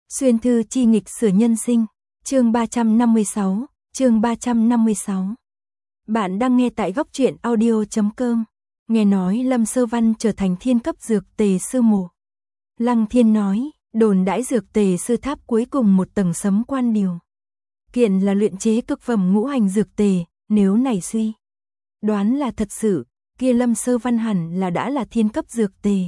Xuyên thư chi nghịch sửa nhân sinh, chương 356, chương 356. Bạn đang nghe tại góc truyện audio.com. Nghe nói Lâm Sơ Văn trở thành thiên cấp dược tề sư mộ. Lăng Thiên nói, đồn đãi dược tề sư tháp cuối cùng một tầng sấm quan điều. Kiện là luyện chế cực phẩm ngũ hành dược tề, nếu này suy đoán là thật sự, kia Lâm Sơ Văn hẳn là đã là thiên cấp dược tề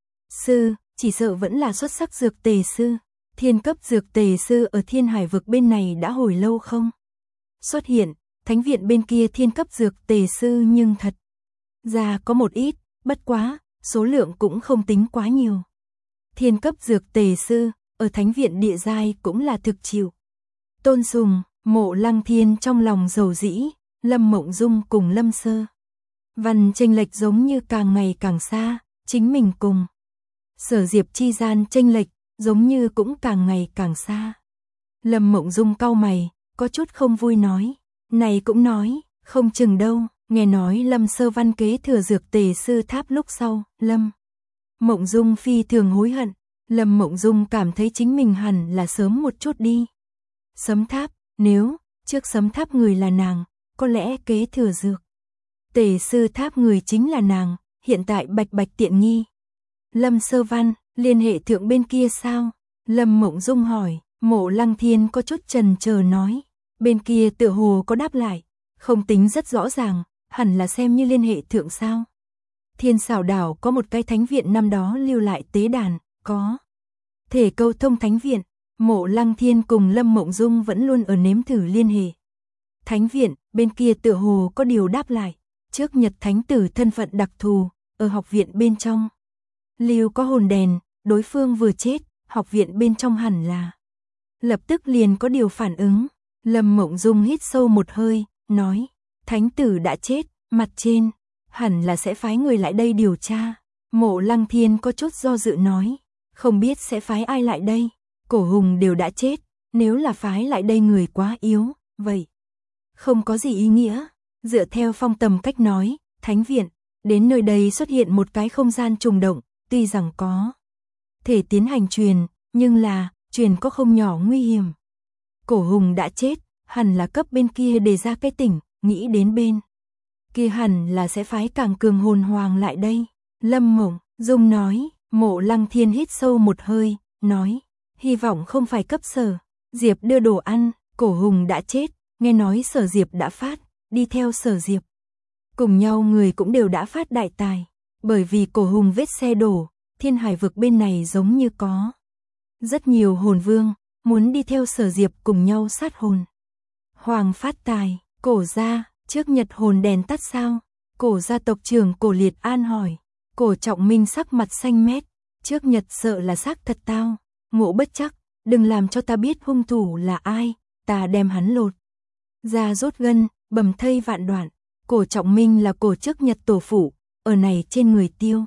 sư, chỉ sợ vẫn là xuất sắc dược tề sư. Thiên cấp dược tề sư ở Thiên Hải vực bên này đã hồi lâu không xuất hiện, thánh viện bên kia thiên cấp dược tề sư nhưng thật ra có một ít, bất quá, số lượng cũng không tính quá nhiều. Thiên cấp dược tề sư, ở thánh viện địa giai cũng là thực chịu tôn sùng. Mộ Lăng Thiên trong lòng dầu dĩ, Lâm Mộng Dung cùng Lâm Sơ Văn chênh lệch giống như càng ngày càng xa, chính mình cùng Sở Diệp chi gian chênh lệch giống như cũng càng ngày càng xa. Lâm Mộng Dung cau mày, có chút không vui nói, này cũng nói, không chừng đâu. Nghe nói Lâm Sơ Văn kế thừa dược tề sư tháp lúc sau, Lâm Mộng Dung phi thường hối hận. Lâm Mộng Dung cảm thấy chính mình hẳn là sớm một chút đi sấm tháp, nếu trước sấm tháp người là nàng, có lẽ kế thừa dược tề sư tháp người chính là nàng, hiện tại bạch bạch tiện nghi. Lâm Sơ Văn, liên hệ thượng bên kia sao? Lâm Mộng Dung hỏi. Mộ Lăng Thiên có chút chần chờ nói, bên kia tựa hồ có đáp lại, không tính rất rõ ràng, hẳn là xem như liên hệ thượng sao. Thiên Xảo Đảo có một cái thánh viện năm đó lưu lại tế đàn, có thể câu thông thánh viện. Mộ Lăng Thiên cùng Lâm Mộng Dung vẫn luôn ở nếm thử liên hệ thánh viện, bên kia tựa hồ có điều đáp lại, trước Nhật thánh tử thân phận đặc thù, ở học viện bên trong lưu có hồn đèn, đối phương vừa chết, học viện bên trong hẳn là lập tức liền có điều phản ứng. Lâm Mộng Dung hít sâu một hơi, nói, thánh tử đã chết, mặt trên hẳn là sẽ phái người lại đây điều tra. Mộ Lăng Thiên có chút do dự nói, không biết sẽ phái ai lại đây, Cổ Hùng đều đã chết, nếu là phái lại đây người quá yếu, vậy không có gì ý nghĩa. Dựa theo Phong Tầm cách nói, thánh viện đến nơi đây xuất hiện một cái không gian trùng động, tuy rằng có thể tiến hành truyền, nhưng là truyền có không nhỏ nguy hiểm. Cổ Hùng đã chết, hẳn là cấp bên kia đề ra cái tỉnh, nghĩ đến bên kia hẳn là sẽ phái càng cường hồn hoàng lại đây. Lâm Mộng Dung nói. Mộ Lăng Thiên hít sâu một hơi, nói, hy vọng không phải cấp Sở Diệp đưa đồ ăn. Cổ Hùng đã chết, nghe nói Sở Diệp đã phát, đi theo Sở Diệp cùng nhau người cũng đều đã phát đại tài, bởi vì Cổ Hùng vết xe đổ, Thiên Hải vực bên này giống như có rất nhiều hồn vương muốn đi theo Sở Diệp cùng nhau sát hồn hoàng phát tài. Cổ gia trước Nhật hồn đèn tắt sao? Cổ gia tộc trưởng Cổ Liệt An hỏi. Cổ Trọng Minh sắc mặt xanh mét, trước Nhật sợ là xác thật tao, ngộ bất chắc, đừng làm cho ta biết hung thủ là ai, ta đem hắn lột ra rốt gân, bầm thây vạn đoạn. Cổ Trọng Minh là Cổ trước Nhật tổ phụ, ở này trên người tiêu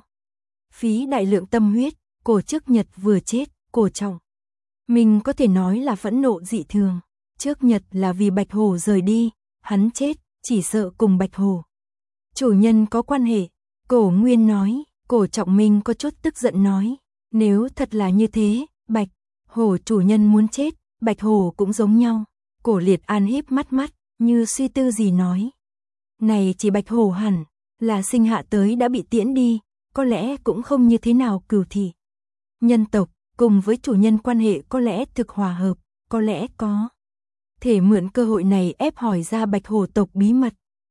phí đại lượng tâm huyết. Cổ trước Nhật vừa chết, Cổ Trọng Minh có thể nói là phẫn nộ dị thường. Trước Nhật là vì Bạch Hổ rời đi, hắn chết, chỉ sợ cùng Bạch Hổ chủ nhân có quan hệ. Cổ Nguyên nói. Cổ Trọng Minh có chút tức giận nói, nếu thật là như thế, Bạch Hổ chủ nhân muốn chết, Bạch Hổ cũng giống nhau. Cổ Liệt An híp mắt mắt, như suy tư gì nói, này chỉ Bạch Hổ hẳn là sinh hạ tới đã bị tiễn đi, có lẽ cũng không như thế nào cửu thị nhân tộc, cùng với chủ nhân quan hệ có lẽ thực hòa hợp, có lẽ có thể mượn cơ hội này ép hỏi ra Bạch Hổ tộc bí mật.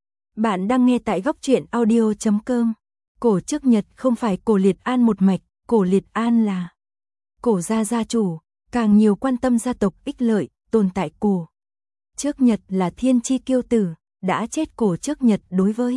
Bạn đang nghe tại góc truyện audio.com. Cổ trước Nhật không phải Cổ Liệt An một mạch, Cổ Liệt An là Cổ gia gia chủ, càng nhiều quan tâm gia tộc ích lợi, tồn tại Cổ trước Nhật là thiên chi kiêu tử, đã chết Cổ trước Nhật đối với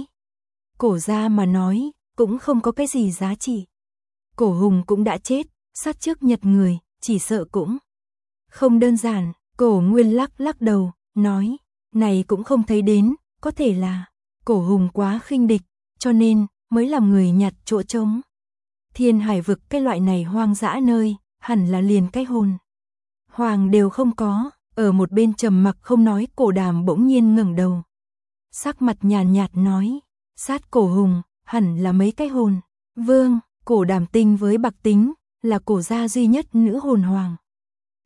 Cổ gia mà nói, cũng không có cái gì giá trị. Cổ Hùng cũng đã chết, sát trước Nhật người, chỉ sợ cũng không đơn giản. Cổ Nguyên lắc lắc đầu, nói, này cũng không thấy đến, có thể là Cổ Hùng quá khinh địch, cho nên mới làm người nhặt chỗ trống. Thiên Hải vực cái loại này hoang dã nơi, hẳn là liền cái hồn hoàng đều không có. Ở một bên trầm mặc không nói Cổ Đàm bỗng nhiên ngẩng đầu, sắc mặt nhàn nhạt nói, sát Cổ Hùng hẳn là mấy cái hồn vương. Cổ Đàm tinh với Bạc Tính là Cổ gia duy nhất nữ hồn hoàng.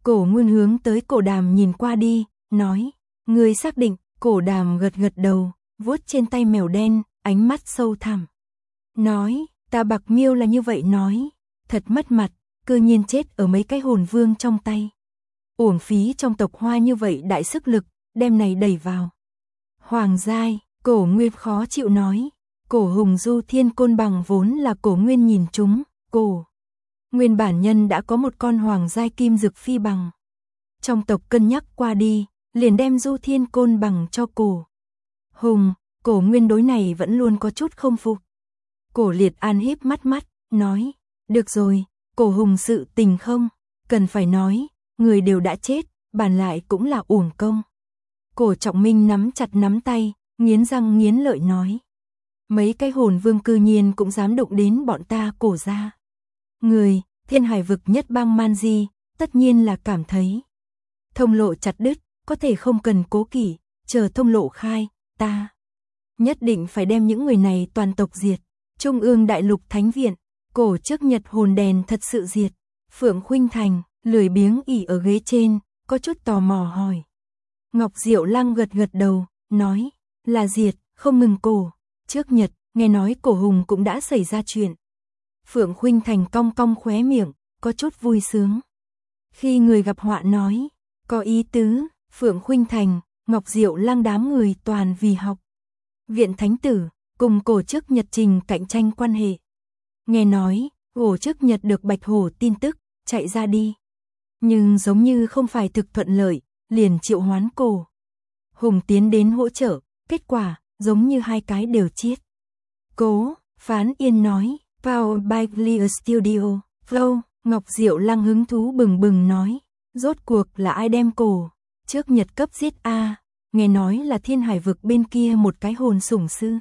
Cổ Nguyên hướng tới Cổ Đàm nhìn qua đi, nói, ngươi xác định, Cổ Đàm gật gật đầu, vuốt trên tay mèo đen, ánh mắt sâu thẳm. Nói, ta Bạc Miêu là như vậy nói, thật mất mặt, cư nhiên chết ở mấy cái hồn vương trong tay. Uổng phí trong tộc Hoa như vậy đại sức lực, đem này đẩy vào. Hoàng giai, Cổ Nguyên khó chịu nói, Cổ Hùng Du Thiên Côn Bằng vốn là Cổ Nguyên nhìn chúng, Cổ Nguyên bản nhân đã có một con hoàng giai kim dực phi bằng. Trong tộc cân nhắc qua đi, liền đem Du Thiên Côn Bằng cho Cổ Hùng. Cổ Nguyên đối này vẫn luôn có chút không phục. Cổ Liệt An híp mắt, nói, được rồi, Cổ Hùng sự tình không cần phải nói, người đều đã chết, bản lại cũng là uổng công. Cổ Trọng Minh nắm chặt nắm tay, nghiến răng nghiến lợi nói, mấy cái hồn vương cư nhiên cũng dám đụng đến bọn ta Cổ gia. Người, Thiên Hải vực nhất bang man di, tất nhiên là cảm thấy thông lộ chặt đứt, có thể không cần cố kỵ, chờ thông lộ khai, ta nhất định phải đem những người này toàn tộc diệt. Trung ương đại lục thánh viện, Cổ Trước Nhật hồn đèn thật sự diệt. Phượng Khuynh Thành lười biếng ỉ ở ghế trên, có chút tò mò hỏi. Ngọc Diệu Lăng gật gật đầu, nói, là diệt, không ngừng Cổ Trước Nhật, nghe nói Cổ Hùng cũng đã xảy ra chuyện. Phượng Khuynh Thành cong cong khóe miệng, có chút vui sướng. Khi người gặp họa nói, có ý tứ, Phượng Khuynh Thành, Ngọc Diệu Lăng đám người toàn vì học viện thánh tử, cùng Cổ Trước Nhật trình cạnh tranh quan hệ. Nghe nói, Cổ Trước Nhật được Bạch Hổ tin tức, chạy ra đi. Nhưng giống như không phải thực thuận lợi, liền triệu hoán Cổ Hùng tiến đến hỗ trợ, kết quả, giống như hai cái đều chết. Cố Phán Yên nói, Power by Clear Studio, Flow, Ngọc Diệu Lăng hứng thú bừng bừng nói, rốt cuộc là ai đem Cổ Trước Nhật cấp giết a? Nghe nói là Thiên Hải vực bên kia một cái hồn sủng sư.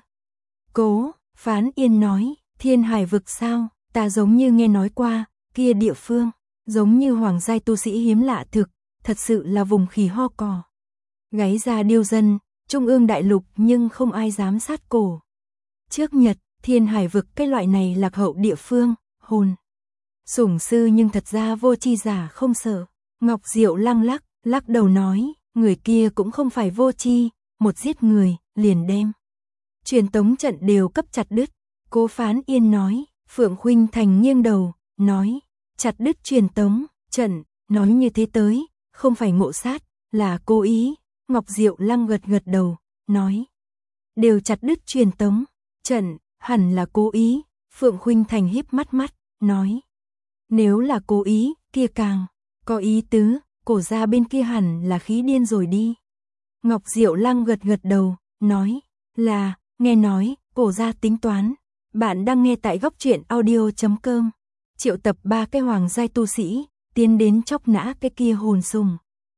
Cố Phán Yên nói, Thiên Hải vực sao, ta giống như nghe nói qua, kia địa phương, giống như hoàng giai tu sĩ hiếm lạ thực, thật sự là vùng khỉ ho cò. Gáy ra điêu dân, Trung ương đại lục nhưng không ai dám sát Cổ Trước Nhật, Thiên Hải vực cái loại này lạc hậu địa phương, hồn sủng sư nhưng thật ra vô chi giả không sợ. Ngọc Diệu Lăng lắc đầu nói, người kia cũng không phải vô chi, một giết người, liền đem truyền tống trận đều cấp chặt đứt. Cố Phán Yên nói, Phượng Khuynh Thành nghiêng đầu, nói, chặt đứt truyền tống trận, nói như thế tới, không phải ngộ sát, là cố ý. Ngọc Diệu Lăng gật gật đầu, nói, đều chặt đứt truyền tống trận, hẳn là cố ý. Phượng Khuynh Thành híp mắt, nói, nếu là cố ý, kia càng có ý tứ, Cổ gia bên kia hẳn là khí điên rồi đi. Ngọc Diệu Lăng gật gật đầu, nói, là, nghe nói, Cổ gia tính toán. Bạn đang nghe tại góc truyện audio.com. Triệu tập 3 cái hoàng giai tu sĩ, tiến đến chóc nã cái kia hồn sùng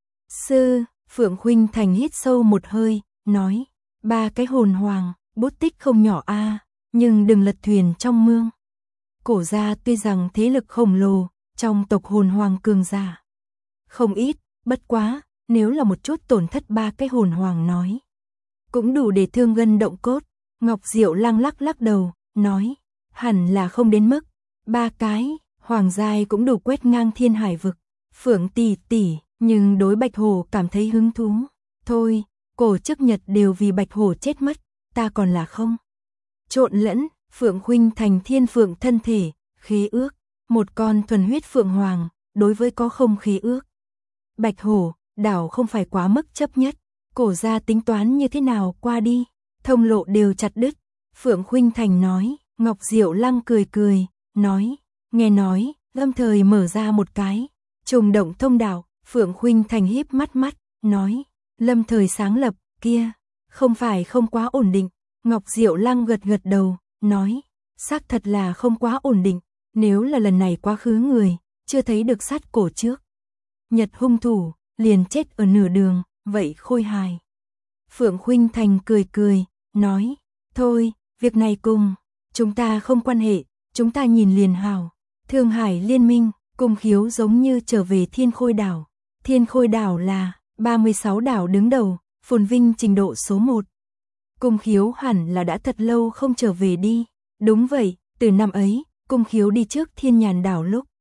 sư. Phượng Khuynh Thành hít sâu một hơi, nói, 3 cái hồn hoàng, bút tích không nhỏ a, nhưng đừng lật thuyền trong mương. Cổ gia tuy rằng thế lực khổng lồ, trong tộc hồn hoàng cường giả không ít, bất quá, nếu là một chút tổn thất 3 cái hồn hoàng nói, cũng đủ để thương gân động cốt. Ngọc Diệu Lăng lắc đầu, nói, hẳn là không đến mức 3 cái hoàng giai cũng đủ quét ngang Thiên Hải vực. Phượng tỷ tỷ, nhưng đối Bạch Hổ cảm thấy hứng thú. Thôi, Cổ Trước Nhật đều vì Bạch Hổ chết mất, ta còn là không trộn lẫn. Phượng Khuynh Thành thiên phượng thân thể, khế ước, một con thuần huyết phượng hoàng, đối với có không khế ước Bạch Hổ, đảo không phải quá mức chấp nhất. Cổ gia tính toán như thế nào qua đi, thông lộ đều chặt đứt. Phượng Khuynh Thành nói. Ngọc Diệu Lăng cười, nói, nghe nói, lâm thời mở ra một cái trùng động thông đạo. Phượng Khuynh Thành híp mắt, nói, lâm thời sáng lập, kia, không phải không quá ổn định. Ngọc Diệu Lăng gật đầu, nói, xác thật là không quá ổn định, nếu là lần này quá khứ người, chưa thấy được sát Cổ Trước Nhật hung thủ, liền chết ở nửa đường, vậy khôi hài. Phượng Khuynh Thành cười, nói, thôi, việc này cùng chúng ta không quan hệ, chúng ta nhìn liền hào. Thương Hải liên minh, Cung Khiếu giống như trở về Thiên Khôi đảo. Thiên Khôi đảo là 36 đảo đứng đầu, phồn vinh trình độ số 1. Cung Khiếu hẳn là đã thật lâu không trở về đi. Đúng vậy, từ năm ấy, Cung Khiếu đi trước Thiên Nhàn đảo lúc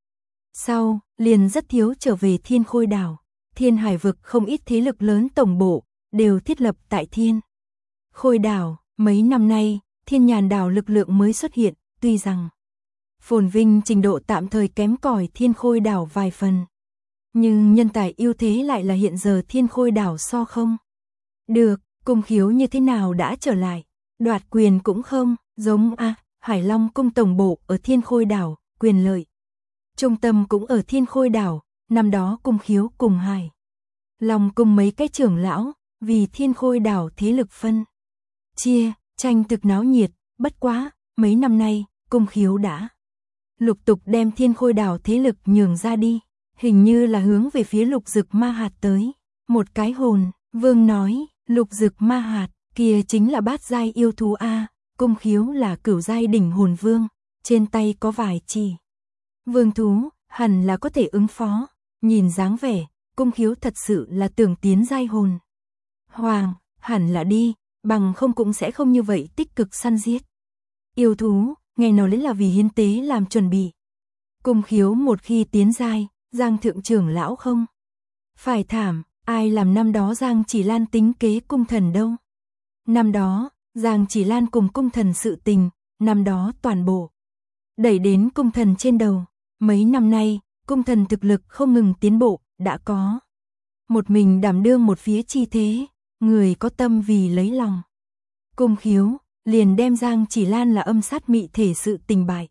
Sau, liền rất thiếu trở về Thiên Khôi đảo. Thiên Hải vực không ít thế lực lớn tổng bộ, đều thiết lập tại Thiên Khôi đảo. Mấy năm nay, Thiên Nhàn đảo lực lượng mới xuất hiện, tuy rằng phồn vinh trình độ tạm thời kém cỏi Thiên Khôi đảo vài phần. Nhưng nhân tài ưu thế lại là hiện giờ Thiên Khôi đảo so không. Được, Cung Khiếu như thế nào đã trở lại, đoạt quyền cũng không, giống Hải Long cung tổng bộ ở Thiên Khôi đảo, quyền lợi. Trung tâm cũng ở Thiên Khôi đảo, năm đó Cung Khiếu cùng Hải Long cung mấy cái trưởng lão, vì Thiên Khôi đảo thế lực phân chia, tranh thực náo nhiệt, bất quá, mấy năm nay, Cung Khiếu đã lục tục đem Thiên Khôi đảo thế lực nhường ra đi, hình như là hướng về phía Lục Dực Ma Hạt tới. Một cái hồn vương nói, Lục Dực Ma Hạt, kia chính là bát giai yêu thú a. Cung Khiếu là cửu giai đỉnh hồn vương, trên tay có vài chỉ vương thú, hẳn là có thể ứng phó. Nhìn dáng vẻ, Cung Khiếu thật sự là tưởng tiến giai hồn hoàng, hẳn là đi, bằng không cũng sẽ không như vậy tích cực săn giết yêu thú, nghe nói là vì hiến tế làm chuẩn bị. Cung Khiếu một khi tiến giai, Giang thượng trưởng lão không phải thảm, ai làm năm đó Giang Chỉ Lan tính kế cung thần đâu. Năm đó, Giang Chỉ Lan cùng cung thần sự tình, năm đó toàn bộ đẩy đến cung thần trên đầu. Mấy năm nay, cung thần thực lực không ngừng tiến bộ, đã có một mình đảm đương một phía chi thế, người có tâm vì lấy lòng Cung Khiếu, liền đem Giang Chỉ Lan là âm sát mị thể sự tình bại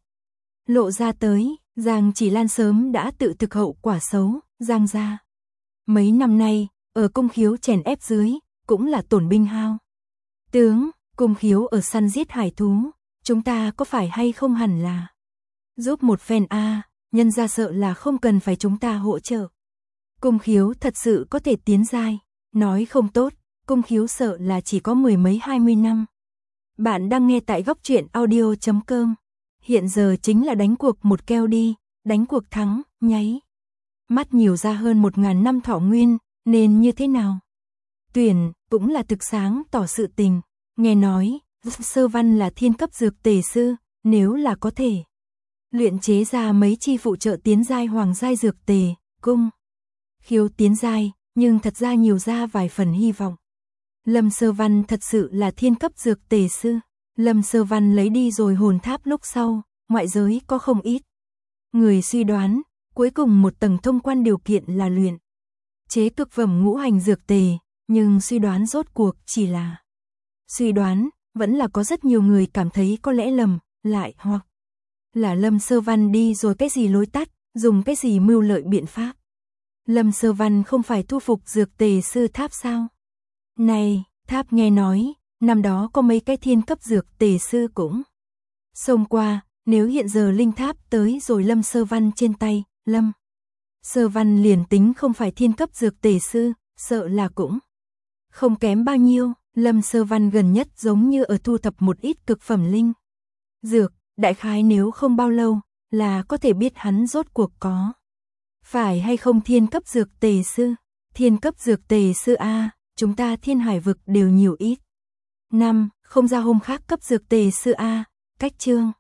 lộ ra tới. Giang Chỉ Lan sớm đã tự thực hậu quả xấu, Giang gia mấy năm nay, ở Cung Khiếu chèn ép dưới, cũng là tổn binh hao tướng. Cung Khiếu ở săn giết hải thú, chúng ta có phải hay không hẳn là giúp một phen nhân ra sợ là không cần phải chúng ta hỗ trợ. Cung Khiếu thật sự có thể tiến giai, nói không tốt, Cung Khiếu sợ là chỉ có mười mấy 20 năm. Bạn đang nghe tại góc truyện audio.com. Hiện giờ chính là đánh cuộc một keo đi, đánh cuộc thắng, nháy mắt nhiều ra hơn 1000 năm thọ nguyên, nên như thế nào? Tuyển, cũng là thực sáng tỏ sự tình, nghe nói, Sơ Văn là thiên cấp dược tề sư, nếu là có thể luyện chế ra mấy chi phụ trợ tiến giai hoàng giai dược tề, Cung Khiếu tiến giai, nhưng thật ra nhiều ra vài phần hy vọng. Lâm Sơ Văn thật sự là thiên cấp dược tề sư. Lâm Sơ Văn lấy đi rồi hồn tháp lúc sau, ngoại giới có không ít người suy đoán, cuối cùng một tầng thông quan điều kiện là luyện chế cực phẩm ngũ hành dược tề, nhưng suy đoán rốt cuộc chỉ là suy đoán, vẫn là có rất nhiều người cảm thấy có lẽ lầm, lại hoặc là Lâm Sơ Văn đi rồi cái gì lối tắt, dùng cái gì mưu lợi biện pháp. Lâm Sơ Văn không phải thu phục dược tề sư tháp sao? Này, tháp nghe nói, năm đó có mấy cái thiên cấp dược tề sư cũng xông qua, nếu hiện giờ linh tháp tới rồi Lâm Sơ Văn trên tay, Lâm Sơ Văn liền tính không phải thiên cấp dược tề sư, sợ là cũng không kém bao nhiêu. Lâm Sơ Văn gần nhất giống như ở thu thập một ít cực phẩm linh dược, đại khái nếu không bao lâu, là có thể biết hắn rốt cuộc có phải hay không thiên cấp dược tề sư. Thiên cấp dược tề sư chúng ta Thiên Hải vực đều nhiều ít năm, không ra hôm khác cấp dược tề sư cách chương